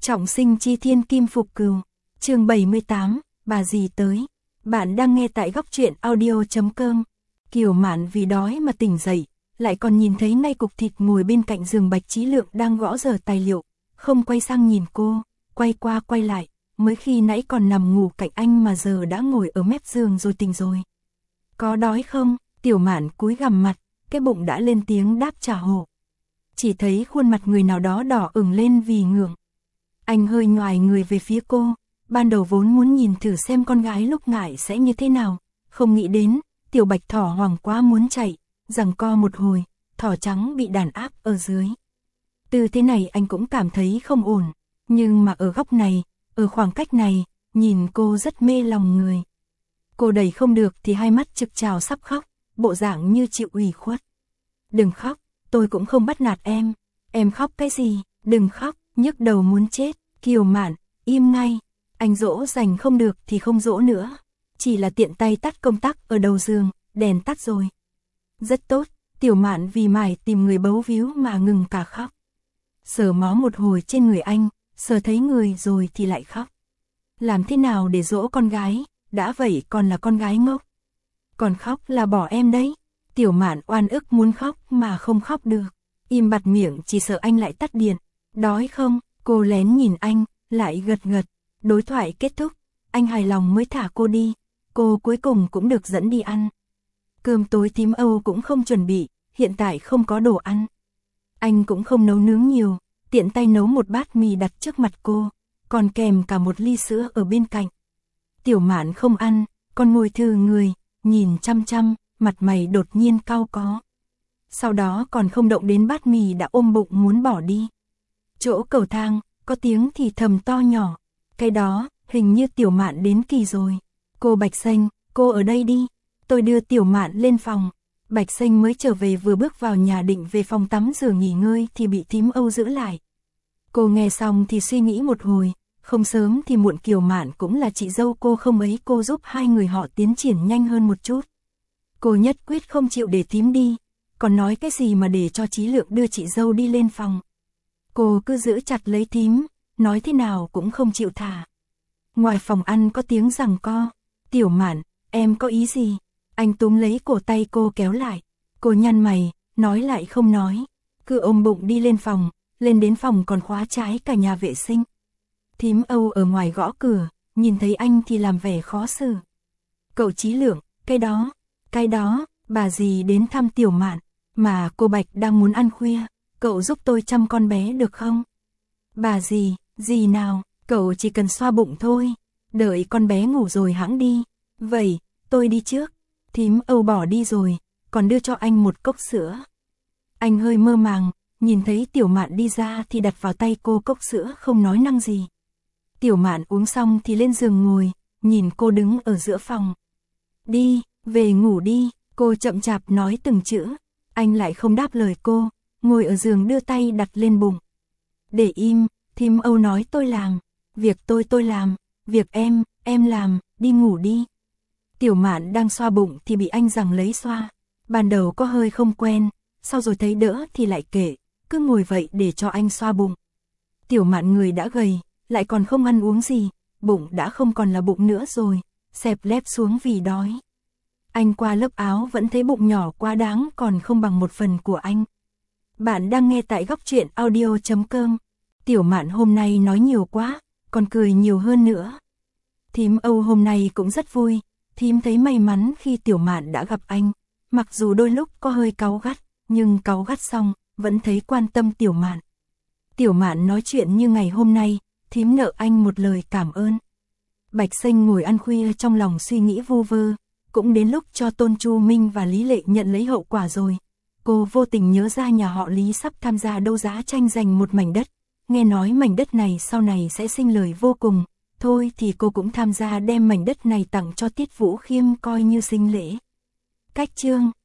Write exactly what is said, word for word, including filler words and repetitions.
Trọng sinh chi thiên kim phục cừu. Chương bảy mươi tám, bà dì tới. Bạn đang nghe tại góc truyện audio chấm com. Kiều Mạn vì đói mà tỉnh dậy, lại còn nhìn thấy ngay cục thịt ngồi bên cạnh giường Bạch Chí Lượng đang gõ dở tài liệu, không quay sang nhìn cô, quay qua quay lại, mới khi nãy còn nằm ngủ cạnh anh mà giờ đã ngồi ở mép giường rồi tỉnh rồi. Có đói không? Tiểu Mạn cúi gằm mặt, cái bụng đã lên tiếng đáp trả hộ. Chỉ thấy khuôn mặt người nào đó đỏ ửng lên vì ngượng. Anh hơi nhoài người về phía cô, ban đầu vốn muốn nhìn thử xem con gái lúc ngại sẽ như thế nào, không nghĩ đến, tiểu Bạch thỏ hoảng quá muốn chạy, giằng co một hồi, thỏ trắng bị đàn áp ở dưới. Từ thế này anh cũng cảm thấy không ổn, nhưng mà ở góc này, ở khoảng cách này, nhìn cô rất mê lòng người. Cô đẩy không được thì hai mắt trực trào sắp khóc, bộ dạng như chịu ủy khuất. Đừng khóc, tôi cũng không bắt nạt em, em khóc cái gì, đừng khóc, nhức đầu muốn chết. Kiều Mạn, im ngay, anh dỗ dành không được thì không dỗ nữa, chỉ là tiện tay tắt công tắc ở đầu giường, đèn tắt rồi. Rất tốt, Tiểu Mạn vì mải tìm người bấu víu mà ngừng cả khóc. Sờ mó một hồi trên người anh, sờ thấy người rồi thì lại khóc. Làm thế nào để dỗ con gái, đã vậy còn là con gái ngốc. Còn khóc là bỏ em đấy. Tiểu Mạn oan ức muốn khóc mà không khóc được, im bặt miệng chỉ sợ anh lại tắt điện. Đói không? Cô lén nhìn anh, lại gật gật. Đối thoại kết thúc, anh hài lòng mới thả cô đi. Cô cuối cùng cũng được dẫn đi ăn. Cơm tối thím Âu cũng không chuẩn bị, hiện tại không có đồ ăn. Anh cũng không nấu nướng nhiều, tiện tay nấu một bát mì đặt trước mặt cô, còn kèm cả một ly sữa ở bên cạnh. Tiểu Mạn không ăn, còn ngồi thừ người, nhìn chăm chăm, mặt mày đột nhiên cau có. Sau đó còn không động đến bát mì đã ôm bụng muốn bỏ đi. Chỗ cầu thang, có tiếng thì thầm to nhỏ. Cái đó, hình như Tiểu Mạn đến kỳ rồi. Cô Bạch Xanh, cô ở đây đi. Tôi đưa Tiểu Mạn lên phòng. Bạch Xanh mới trở về vừa bước vào nhà định về phòng tắm rửa nghỉ ngơi thì bị thím Âu giữ lại. Cô nghe xong thì suy nghĩ một hồi. Không sớm thì muộn Kiều Mạn cũng là chị dâu cô, không ấy cô giúp hai người họ tiến triển nhanh hơn một chút. Cô nhất quyết không chịu để thím đi. Còn nói cái gì mà để cho Chí Lượng đưa chị dâu đi lên phòng. Cô cứ giữ chặt lấy thím, nói thế nào cũng không chịu thả. Ngoài phòng ăn có tiếng giằng co. Tiểu Mạn, em có ý gì? Anh túm lấy cổ tay cô kéo lại. Cô nhăn mày, nói lại không nói. Cứ ôm bụng đi lên phòng, lên đến phòng còn khóa trái cả nhà vệ sinh. Thím Âu ở ngoài gõ cửa, nhìn thấy anh thì làm vẻ khó xử. Cậu Chí Lượng, cái đó, cái đó, bà dì đến thăm Tiểu Mạn, mà cô Bạch đang muốn ăn khuya. Cậu giúp tôi chăm con bé được không? Bà dì, dì nào, cậu chỉ cần xoa bụng thôi, đợi con bé ngủ rồi hãng đi. Vậy, tôi đi trước. Thím Âu bỏ đi rồi, còn đưa cho anh một cốc sữa. Anh hơi mơ màng, nhìn thấy Tiểu Mạn đi ra thì đặt vào tay cô cốc sữa không nói năng gì. Tiểu Mạn uống xong thì lên giường ngồi, nhìn cô đứng ở giữa phòng. Đi, về ngủ đi, cô chậm chạp nói từng chữ. Anh lại không đáp lời cô, ngồi ở giường đưa tay đặt lên bụng. Để im, thím Âu nói tôi làm, việc tôi tôi làm, việc em, em làm, đi ngủ đi. Tiểu Mạn đang xoa bụng thì bị anh giằng lấy xoa. Ban đầu có hơi không quen, sau rồi thấy đỡ thì lại kệ, cứ ngồi vậy để cho anh xoa bụng. Tiểu Mạn người đã gầy, lại còn không ăn uống gì, bụng đã không còn là bụng nữa rồi, xẹp lép xuống vì đói. Anh qua lớp áo vẫn thấy bụng nhỏ quá đáng còn không bằng một phần của anh. Bạn đang nghe tại góc truyện audio chấm com. Tiểu Mạn hôm nay nói nhiều quá, còn cười nhiều hơn nữa. Thím Âu hôm nay cũng rất vui, thím thấy may mắn khi Tiểu Mạn đã gặp anh. Mặc dù đôi lúc có hơi cáu gắt, nhưng cáu gắt xong, vẫn thấy quan tâm Tiểu Mạn. Tiểu Mạn nói chuyện như ngày hôm nay, thím nợ anh một lời cảm ơn. Bạch Xanh ngồi ăn khuya trong lòng suy nghĩ vu vơ, cũng đến lúc cho Tôn Chu Minh và Lý Lệ nhận lấy hậu quả rồi. Cô vô tình nhớ ra nhà họ Lý sắp tham gia đấu giá tranh giành một mảnh đất, nghe nói mảnh đất này sau này sẽ sinh lời vô cùng, thôi thì cô cũng tham gia đem mảnh đất này tặng cho Tiết Vũ Khiêm coi như sinh lễ. Cách chương